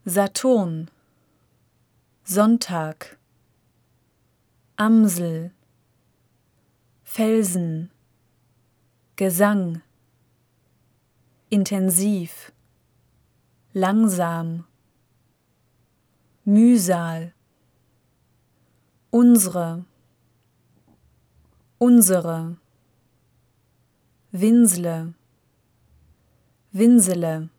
Saturn, Sonntag, Amsel, Felsen, Gesang, intensiv, langsam, Mühsal, unsere, Winsle, Winsele,